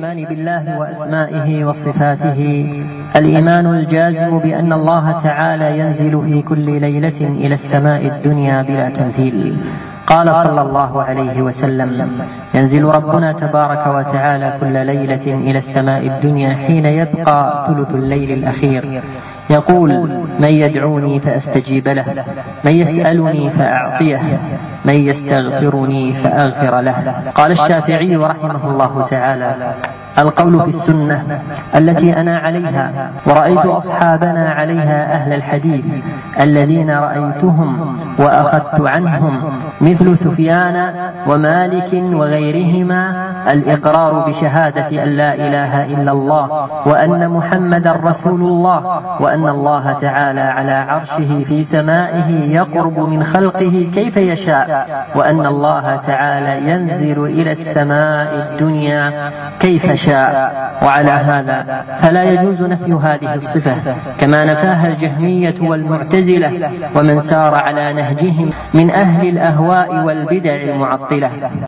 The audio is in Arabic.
الإيمان بالله وأسمائه وصفاته الإيمان الجازم بأن الله تعالى ينزل في كل ليلة إلى السماء الدنيا بلا تمثيل. قال صلى الله عليه وسلم: ينزل ربنا تبارك وتعالى كل ليلة إلى السماء الدنيا حين يبقى ثلث الليل الأخير، يقول: من يدعوني فأستجيب له، من يسألني فأعطيه، من يستغفرني فأغفر له. قال الشافعي رحمه الله تعالى: القول في السنة التي أنا عليها ورأيت أصحابنا عليها أهل الحديث الذين رأيتهم وأخذت عنهم مثل سفيان ومالك وغيرهما الإقرار بشهادة أن لا إله إلا الله وأن محمد رسول الله، وأن الله تعالى على عرشه في سمائه يقرب من خلقه كيف يشاء، وأن الله تعالى ينزل إلى السماء الدنيا كيف شاء. وعلى هذا فلا يجوز نفي هذه الصفة كما نفاها الجهمية والمعتزلة ومن سار على نهجهم من أهل الأهواء والبدع المعطلة.